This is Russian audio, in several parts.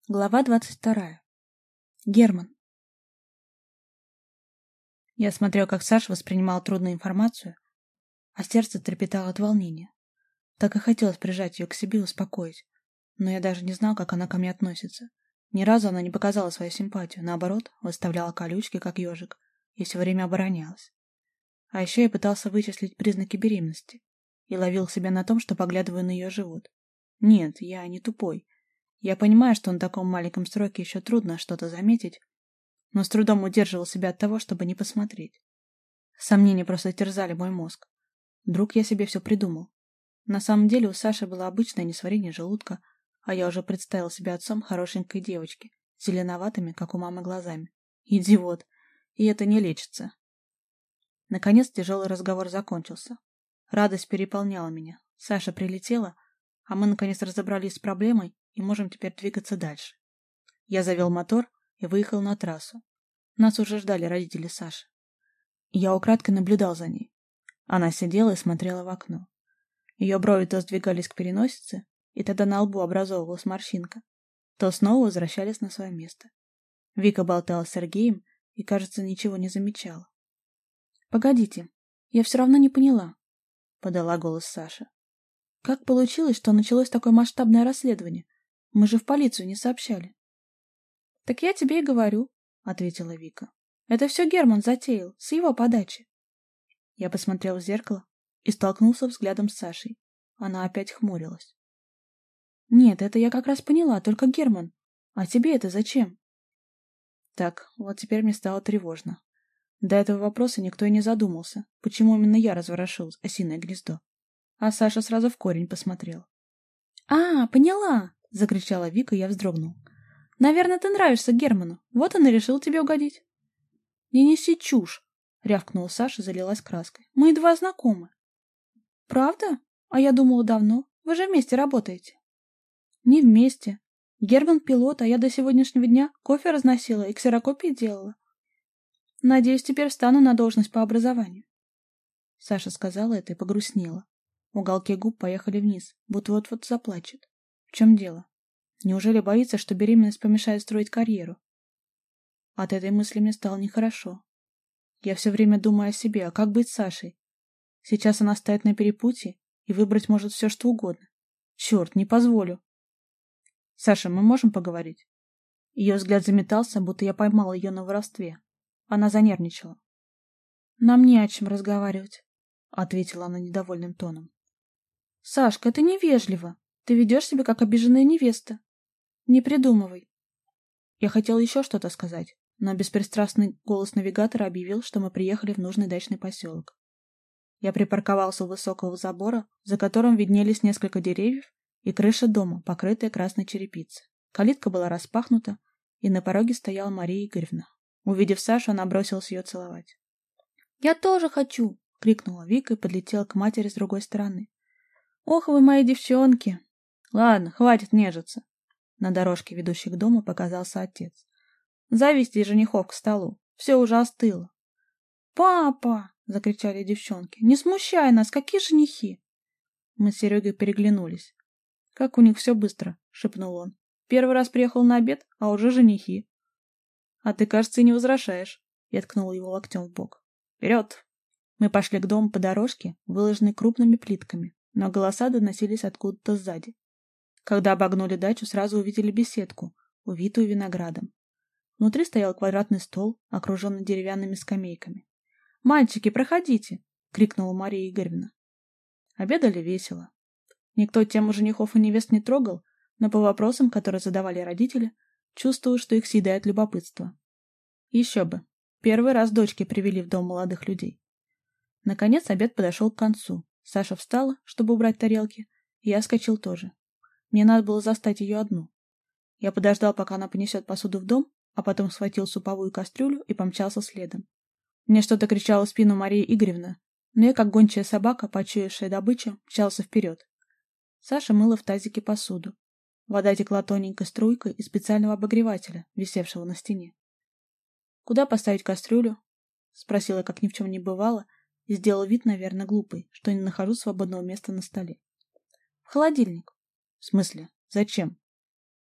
Глава 22. Герман. Я смотрел, как Саша воспринимал трудную информацию, а сердце трепетало от волнения. Так и хотелось прижать ее к себе и успокоить, но я даже не знал, как она ко мне относится. Ни разу она не показала свою симпатию, наоборот, выставляла колючки, как ежик, и все время оборонялась. А еще я пытался вычислить признаки беременности и ловил себя на том, что поглядываю на ее живот. Нет, я не тупой. Я понимаю, что на таком маленьком сроке еще трудно что-то заметить, но с трудом удерживал себя от того, чтобы не посмотреть. Сомнения просто терзали мой мозг. Вдруг я себе все придумал. На самом деле у Саши было обычное несварение желудка, а я уже представил себя отцом хорошенькой девочки, с зеленоватыми, как у мамы, глазами. Идиот! И это не лечится. Наконец тяжелый разговор закончился. Радость переполняла меня. Саша прилетела, а мы наконец разобрались с проблемой и можем теперь двигаться дальше. Я завел мотор и выехал на трассу. Нас уже ждали родители Саши. Я украдкой наблюдал за ней. Она сидела и смотрела в окно. Ее брови то сдвигались к переносице, и тогда на лбу образовывалась морщинка, то снова возвращались на свое место. Вика болтала с Сергеем и, кажется, ничего не замечала. «Погодите, я все равно не поняла», — подала голос Саша. «Как получилось, что началось такое масштабное расследование? Мы же в полицию не сообщали». «Так я тебе и говорю», — ответила Вика. «Это все Герман затеял, с его подачи». Я посмотрел в зеркало и столкнулся взглядом с Сашей. Она опять хмурилась. «Нет, это я как раз поняла, только Герман. А тебе это зачем?» Так, вот теперь мне стало тревожно. До этого вопроса никто и не задумался, почему именно я разворошил осиное гнездо. А Саша сразу в корень посмотрел. «А, поняла!» — закричала Вика, и я вздрогнул. «Наверное, ты нравишься Герману, вот он и решил тебе угодить». «Не неси чушь!» — рявкнула Саша, залилась краской. «Мы едва знакомы». «Правда? А я думала давно. Вы же вместе работаете». «Не вместе. Герман пилот, а я до сегодняшнего дня кофе разносила и ксерокопии делала. Надеюсь, теперь встану на должность по образованию». Саша сказала это и погрустнела. Уголки губ поехали вниз, будто вот-вот заплачет. В чем дело? Неужели боится, что беременность помешает строить карьеру? От этой мысли мне стало нехорошо. Я все время думаю о себе, а как быть с Сашей? Сейчас она стоит на перепутье и выбрать может все, что угодно. Черт, не позволю. Саша, мы можем поговорить? Ее взгляд заметался, будто я поймал ее на воровстве. Она занервничала. Нам не о чем разговаривать, ответила она недовольным тоном. Сашка, это невежливо. Ты ведешь себя как обиженная невеста. Не придумывай. Я хотел еще что-то сказать, но беспристрастный голос навигатора объявил, что мы приехали в нужный дачный поселок. Я припарковался у высокого забора, за которым виднелись несколько деревьев и крыша дома, покрытая красной черепицей. Калитка была распахнута, и на пороге стояла Мария Игоревна. Увидев Сашу, она бросилась ее целовать. «Я тоже хочу!» — крикнула Вика и подлетела к матери с другой стороны. «Ох вы мои девчонки!» «Ладно, хватит нежиться!» На дорожке, ведущей к дому, показался отец. «Зовите женихов к столу. Все уже остыло». «Папа!» — закричали девчонки. «Не смущай нас! Какие женихи?» Мы с Серегой переглянулись. «Как у них все быстро!» — шепнул он. «Первый раз приехал на обед, а уже женихи». «А ты, кажется, и не возражаешь!» Я ткнул его локтем в бок. «Вперед!» Мы пошли к дому по дорожке, выложенной крупными плитками, но голоса доносились откуда-то сзади. Когда обогнули дачу, сразу увидели беседку, увитую виноградом. Внутри стоял квадратный стол, окруженный деревянными скамейками. «Мальчики, проходите!» — крикнула Мария Игоревна. Обедали весело. Никто тему женихов и невест не трогал, но по вопросам, которые задавали родители, чувствовал, что их съедает любопытство. Еще бы. Первый раз дочки привели в дом молодых людей. Наконец обед подошел к концу. Саша встала, чтобы убрать тарелки, и я вскочил тоже. Мне надо было застать ее одну. Я подождал, пока она понесет посуду в дом, а потом схватил суповую кастрюлю и помчался следом. Мне что-то кричала в спину Мария Игоревна, но я, как гончая собака, почуявшая добычу, мчался вперед. Саша мыла в тазике посуду. Вода текла тоненькой струйкой из специального обогревателя, висевшего на стене. «Куда поставить кастрюлю?» — спросила, как ни в чем не бывало, и сделала вид, наверное, глупый, что не нахожу свободного места на столе. «В холодильник». «В смысле? Зачем?»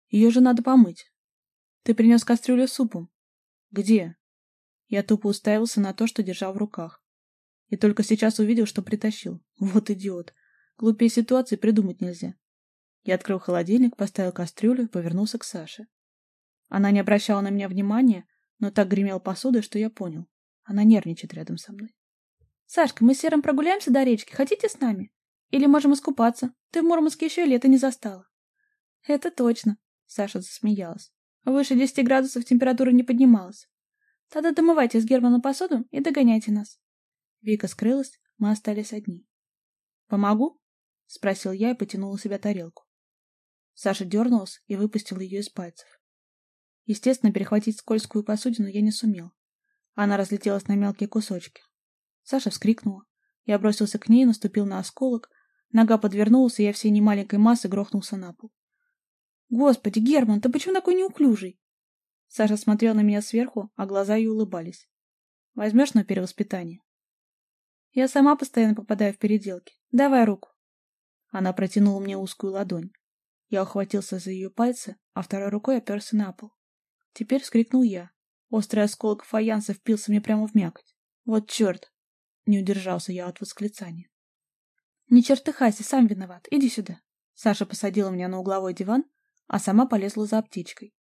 Ее же надо помыть. Ты принес кастрюлю с супом. Где? Я тупо уставился на то, что держал в руках. И только сейчас увидел, что притащил. Вот идиот. Глупее ситуации придумать нельзя. Я открыл холодильник, поставил кастрюлю и повернулся к Саше. Она не обращала на меня внимания, но так гремела посудой, что я понял. Она нервничает рядом со мной. «Сашка, мы с Серым прогуляемся до речки. Хотите с нами? Или можем искупаться? Ты в Мурманске еще и лето не застала». «Это точно», — Саша засмеялась. «Выше 10 градусов температура не поднималась. Тогда домывайте с Германом посуду и догоняйте нас». Вика скрылась, мы остались одни. «Помогу?» — спросил я и потянул у себя тарелку. Саша дернулась и выпустила ее из пальцев. Естественно, перехватить скользкую посудину я не сумел. Она разлетелась на мелкие кусочки. Саша вскрикнула. Я бросился к ней, наступил на осколок. Нога подвернулась, и я всей немаленькой массой грохнулся на пол. «Господи, Герман, ты почему такой неуклюжий?» Саша смотрел на меня сверху, а глаза ее улыбались. «Возьмешь на перевоспитание?» «Я сама постоянно попадаю в переделки. Давай руку». Она протянула мне узкую ладонь. Я ухватился за ее пальцы, а второй рукой оперся на пол. Теперь вскрикнул я. Острый осколок фаянса впился мне прямо в мякоть. «Вот черт!» Не удержался я от восклицания. «Не чертыхайся, сам виноват. Иди сюда». Саша посадила меня на угловой диван, а сама полезла за аптечкой.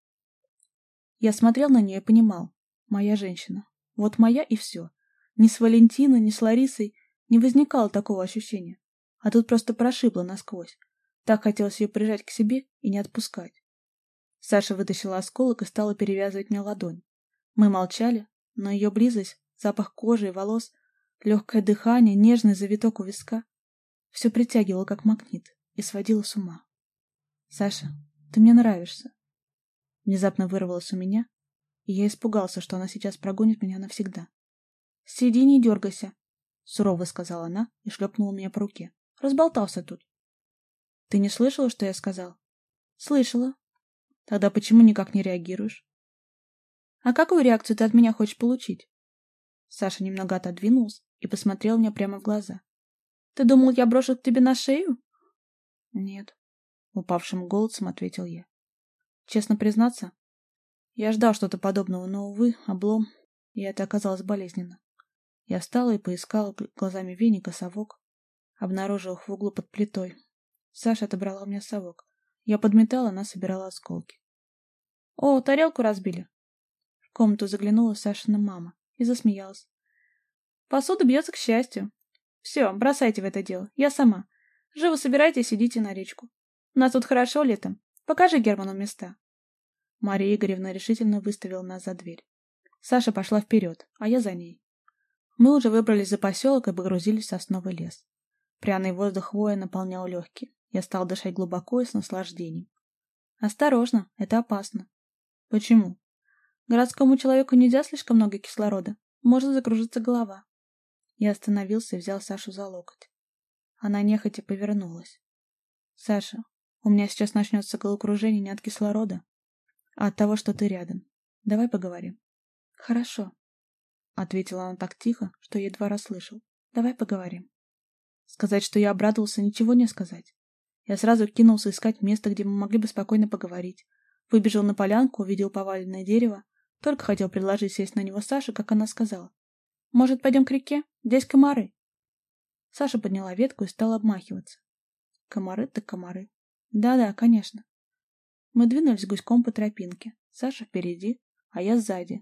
Я смотрел на нее и понимал. Моя женщина. Вот моя и все. Ни с Валентиной, ни с Ларисой не возникало такого ощущения. А тут просто прошибло насквозь. Так хотелось ее прижать к себе и не отпускать. Саша вытащила осколок и стала перевязывать мне ладонь. Мы молчали, но ее близость, запах кожи и волос, легкое дыхание, нежный завиток у виска — все притягивало как магнит и сводило с ума. «Саша, ты мне нравишься». Внезапно вырвалось у меня, и я испугался, что она сейчас прогонит меня навсегда. «Сиди, не дергайся», — сурово сказала она и шлепнула меня по руке. «Разболтался тут». «Ты не слышала, что я сказал?» «Слышала». «Тогда почему никак не реагируешь?» «А какую реакцию ты от меня хочешь получить?» Саша немного отодвинулся и посмотрел мне прямо в глаза. «Ты думал, я брошу к тебе на шею?» «Нет», — упавшим голосом ответил я. «Честно признаться, я ждал что-то подобного, но, увы, облом, и это оказалось болезненно. Я встала и поискала глазами веник и совок, обнаружила их в углу под плитой. Саша отобрала у меня совок. Я подметала, она собирала осколки. «О, тарелку разбили!» В комнату заглянула Сашина мама и засмеялась. «Посуда бьется к счастью. Все, бросайте в это дело, я сама. Живо собирайтесь, идите на речку. У нас тут хорошо летом. Покажи Герману места». Мария Игоревна решительно выставила нас за дверь. Саша пошла вперед, а я за ней. Мы уже выбрались за поселок и погрузились в сосновый лес. Пряный воздух хвоя наполнял легкие. Я стал дышать глубоко и с наслаждением. «Осторожно, это опасно». «Почему?» «Городскому человеку нельзя слишком много кислорода. Может закружиться голова». Я остановился и взял Сашу за локоть. Она нехотя повернулась. «Саша, у меня сейчас начнется головокружение не от кислорода, а от того, что ты рядом. Давай поговорим». «Хорошо», — ответила она так тихо, что я едва расслышал. «Давай поговорим». Сказать, что я обрадовался, ничего не сказать. Я сразу кинулся искать место, где мы могли бы спокойно поговорить. Выбежал на полянку, увидел поваленное дерево. Только хотел предложить сесть на него Саше, как она сказала. «Может, пойдем к реке? Здесь комары». Саша подняла ветку и стала обмахиваться. Комары так комары. Да-да, конечно. Мы двинулись гуськом по тропинке. Саша впереди, а я сзади.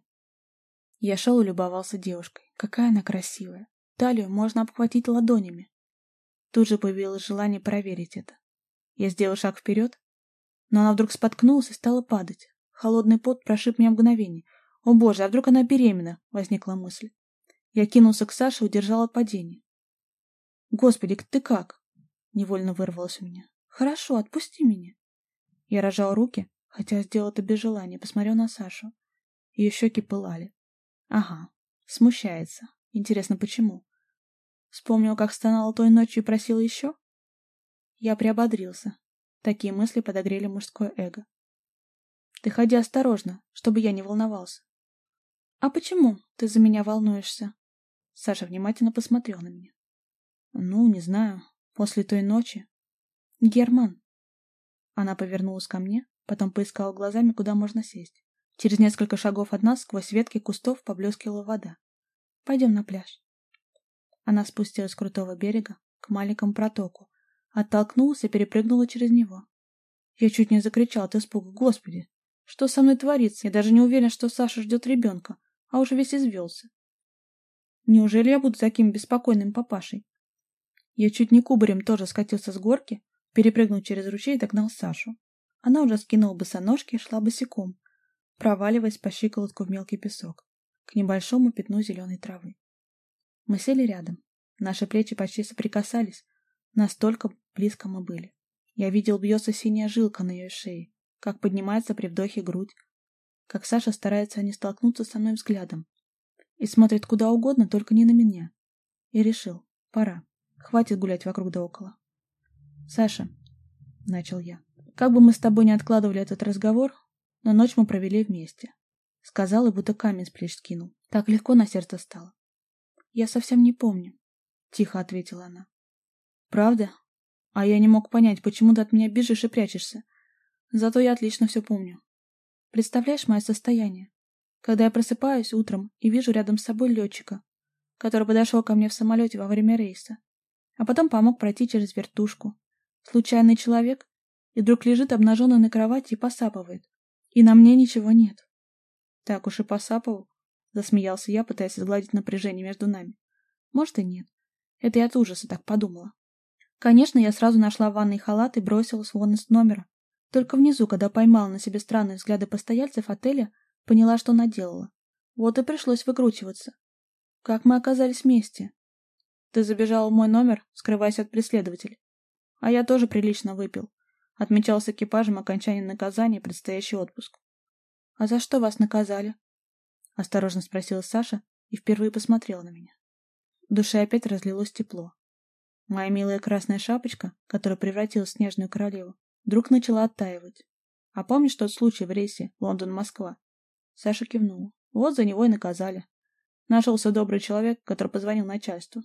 Я шел и любовался девушкой. Какая она красивая. Талию можно обхватить ладонями. Тут же появилось желание проверить это. Я сделал шаг вперед, но она вдруг споткнулась и стала падать. Холодный пот прошиб меня мгновение. «О боже, а вдруг она беременна?» — возникла мысль. Я кинулся к Саше и удержал от падения. «Господи, ты как?» — невольно вырвалось у меня. «Хорошо, отпусти меня». Я разжал руки, хотя сделал это без желания, посмотрел на Сашу. Ее щеки пылали. Ага, смущается. Интересно, почему? Вспомнил, как стонала той ночью и просила еще? Я приободрился. Такие мысли подогрели мужское эго. «Ты ходи осторожно, чтобы я не волновался». «А почему ты за меня волнуешься?» Саша внимательно посмотрел на меня. «Ну, не знаю. После той ночи...» «Герман...» Она повернулась ко мне, Потом поискала глазами, куда можно сесть. Через несколько шагов от нас сквозь ветки кустов поблескивала вода. «Пойдем на пляж». Она спустилась с крутого берега к маленькому протоку, оттолкнулась и перепрыгнула через него. Я чуть не закричал от испуга. Господи, что со мной творится? Я даже не уверен, что Саша ждет ребенка, а уже весь извелся. Неужели я буду таким беспокойным папашей? Я чуть не кубарем тоже скатился с горки, перепрыгнул через ручей и догнал Сашу. Она уже скинула босоножки и шла босиком, проваливаясь по щиколотку в мелкий песок, к небольшому пятну зеленой травы. Мы сели рядом. Наши плечи почти соприкасались. Настолько близко мы были. Я видел, бьется синяя жилка на ее шее, как поднимается при вдохе грудь, как Саша старается не столкнуться со мной взглядом и смотрит куда угодно, только не на меня. И решил, пора. Хватит гулять вокруг да около. «Саша», — начал я, — «как бы мы с тобой не откладывали этот разговор, но ночь мы провели вместе». Сказал и будто камень с плеч скинул. Так легко на сердце стало. «Я совсем не помню», — тихо ответила она. «Правда? А я не мог понять, почему ты от меня бежишь и прячешься. Зато я отлично все помню. Представляешь мое состояние? Когда я просыпаюсь утром и вижу рядом с собой летчика, который подошел ко мне в самолете во время рейса, а потом помог пройти через вертушку. Случайный человек, и вдруг лежит обнаженный на кровати и посапывает. И на мне ничего нет». «Так уж и посапывал», — засмеялся я, пытаясь сгладить напряжение между нами. «Может и нет. Это я от ужаса так подумала». Конечно, я сразу нашла в ванной халат и бросилась вон из номера. Только внизу, когда поймала на себе странные взгляды постояльцев отеля, поняла, что наделала. Вот и пришлось выкручиваться. Как мы оказались вместе? Ты забежала в мой номер, скрываясь от преследователей. А я тоже прилично выпил. Отмечал с экипажем окончание наказания и предстоящий отпуск. «А за что вас наказали?» — осторожно спросила Саша и впервые посмотрела на меня. В душе опять разлилось тепло. Моя милая красная шапочка, которая превратилась в снежную королеву, вдруг начала оттаивать. «А помнишь тот случай в рейсе Лондон-Москва?» Саша кивнула. «Вот за него и наказали. Нашелся добрый человек, который позвонил начальству».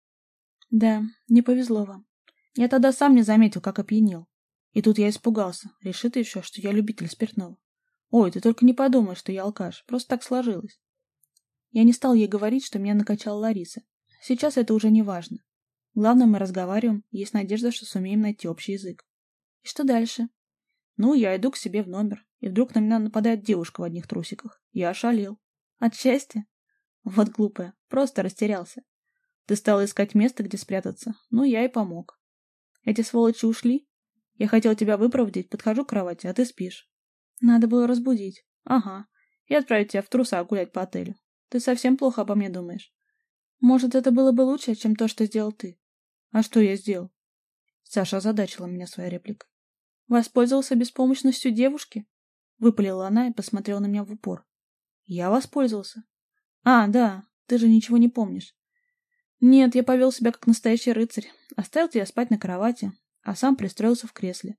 «Да, не повезло вам. Я тогда сам не заметил, как опьянел. И тут я испугался. Решит еще, что я любитель спиртного. Ой, ты только не подумай, что я алкаш. Просто так сложилось». Я не стал ей говорить, что меня накачала Лариса. Сейчас это уже не важно. Главное, мы разговариваем, и есть надежда, что сумеем найти общий язык. И что дальше? Ну, я иду к себе в номер, и вдруг на меня нападает девушка в одних трусиках. Я ошалел. От счастья? Вот глупая, просто растерялся. Ты стала искать место, где спрятаться. Ну, я и помог. Эти сволочи ушли. Я хотел тебя выпроводить, подхожу к кровати, а ты спишь. Надо было разбудить. Ага. И отправить тебя в трусах гулять по отелю. Ты совсем плохо обо мне думаешь. Может, это было бы лучше, чем то, что сделал ты. А что я сделал? Саша озадачила меня своей репликой. Воспользовался беспомощностью девушки? Выпалила она и посмотрела на меня в упор. Я воспользовался? А, да, ты же ничего не помнишь. Нет, я повел себя как настоящий рыцарь. Оставил тебя спать на кровати, а сам пристроился в кресле.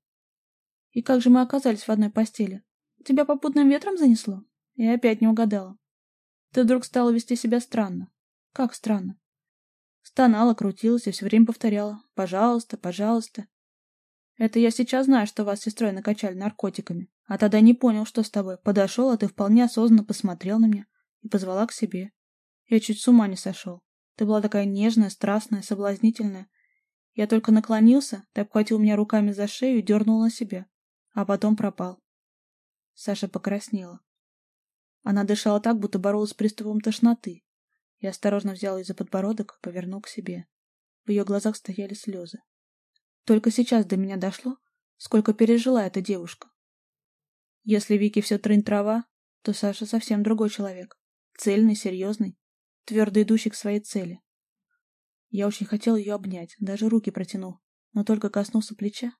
И как же мы оказались в одной постели? Тебя попутным ветром занесло? Я опять не угадала. Ты вдруг стала вести себя странно. Как странно? Стонала, крутилась и все время повторяла: «Пожалуйста, пожалуйста». Это я сейчас знаю, что вас с сестрой накачали наркотиками. А тогда не понял, что с тобой. Подошел, а ты вполне осознанно посмотрел на меня и позвала к себе. Я чуть с ума не сошел. Ты была такая нежная, страстная, соблазнительная. Я только наклонился, ты обхватил меня руками за шею и дернул на себя. А потом пропал. Саша покраснела. Она дышала так, будто боролась с приступом тошноты. Я осторожно взял ее за подбородок и повернул к себе. В ее глазах стояли слезы. Только сейчас до меня дошло, сколько пережила эта девушка. Если Вики все трынь-трава, то Саша совсем другой человек. Цельный, серьезный, твердо идущий к своей цели. Я очень хотел ее обнять, даже руки протянул, но только коснулся плеча.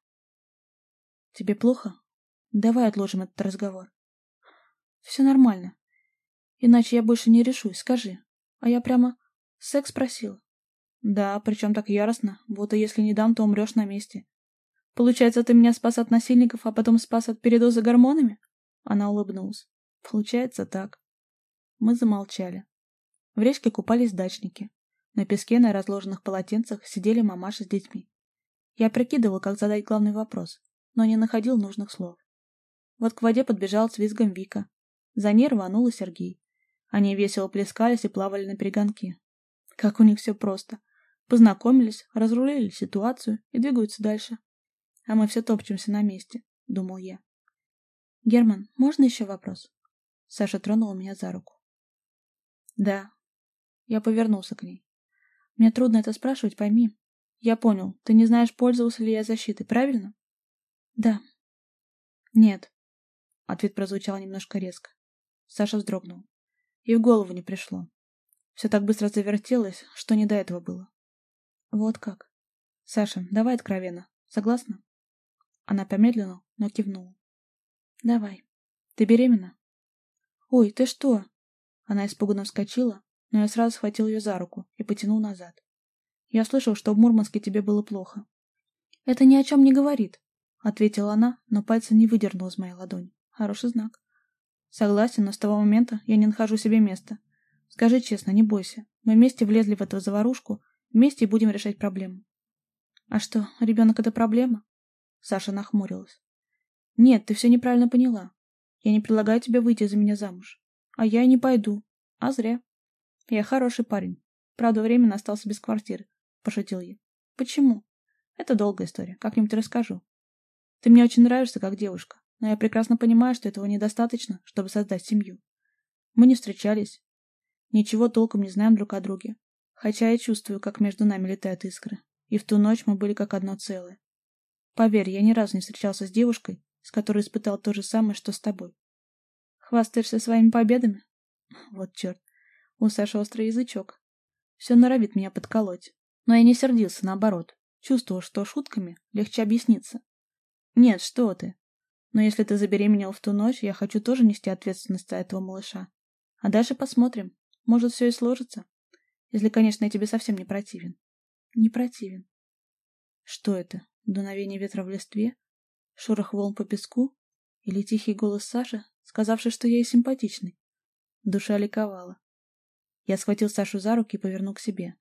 «Тебе плохо? Давай отложим этот разговор». «Все нормально. Иначе я больше не решусь, скажи». А я прямо секс просила. Да, причем так яростно, будто если не дам, то умрешь на месте. Получается, ты меня спас от насильников, а потом спас от передоза гормонами? Она улыбнулась. Получается так. Мы замолчали. В речке купались дачники. На песке на разложенных полотенцах сидели мамаши с детьми. Я прикидывал, как задать главный вопрос, но не находил нужных слов. Вот к воде подбежал с визгом Вика. За ней рванул и Сергей. Они весело плескались и плавали на перегонки. Как у них все просто. Познакомились, разрулили ситуацию и двигаются дальше. А мы все топчемся на месте, думал я. Герман, можно еще вопрос? Саша тронула меня за руку. Да. Я повернулся к ней. Мне трудно это спрашивать, пойми. Я понял, ты не знаешь, пользовался ли я защитой, правильно? Да. Нет. Ответ прозвучал немножко резко. Саша вздрогнул. И в голову не пришло. Все так быстро завертелось, что не до этого было. Вот как. Саша, давай откровенно. Согласна? Она помедлила, но кивнула. Давай. Ты беременна? Ой, ты что? Она испуганно вскочила, но я сразу схватил ее за руку и потянул назад. Я слышал, что в Мурманске тебе было плохо. Это ни о чем не говорит, ответила она, но пальцы не выдернула из моей ладони. Хороший знак. Согласен, но с того момента я не нахожу себе места. Скажи честно, не бойся. Мы вместе влезли в эту заварушку, вместе и будем решать проблему. А что, ребенок — это проблема? Саша нахмурилась. Нет, ты все неправильно поняла. Я не предлагаю тебе выйти за меня замуж. А я и не пойду. А зря. Я хороший парень. Правда, временно остался без квартиры, пошутил я. Почему? Это долгая история, как-нибудь расскажу. Ты мне очень нравишься как девушка, но я прекрасно понимаю, что этого недостаточно, чтобы создать семью. Мы не встречались. Ничего толком не знаем друг о друге. Хотя я чувствую, как между нами летают искры. И в ту ночь мы были как одно целое. Поверь, я ни разу не встречался с девушкой, с которой испытал то же самое, что с тобой. Хвастаешься своими победами? Вот черт. У Саши острый язычок. Все норовит меня подколоть. Но я не сердился, наоборот. Чувствовал, что шутками легче объясниться. Нет, что ты. Но если ты забеременел в ту ночь, я хочу тоже нести ответственность за этого малыша. А дальше посмотрим. Может, все и сложится. Если, конечно, я тебе совсем не противен. Не противен. Что это? Дуновение ветра в листве? Шорох волн по песку? Или тихий голос Саши, сказавший, что я ей симпатичный? Душа ликовала. Я схватил Сашу за руки и повернул к себе.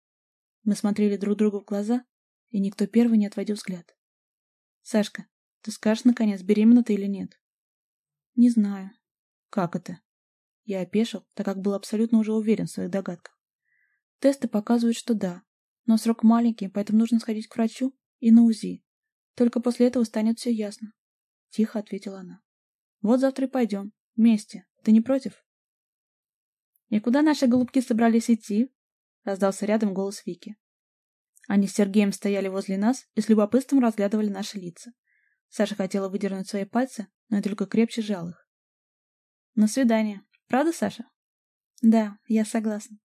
Мы смотрели друг другу в глаза, и никто первый не отводил взгляд. «Сашка, ты скажешь, наконец, беременна ты или нет?» «Не знаю». «Как это?» Я опешил, так как был абсолютно уже уверен в своих догадках. «Тесты показывают, что да, но срок маленький, поэтому нужно сходить к врачу и на УЗИ. Только после этого станет все ясно», — тихо ответила она. «Вот завтра и пойдем. Вместе. Ты не против?» «И куда наши голубки собрались идти?» — раздался рядом голос Вики. Они с Сергеем стояли возле нас и с любопытством разглядывали наши лица. Саша хотела выдернуть свои пальцы, но я только крепче сжал их. «На свидание. Правда, Саша?» «Да, я согласна».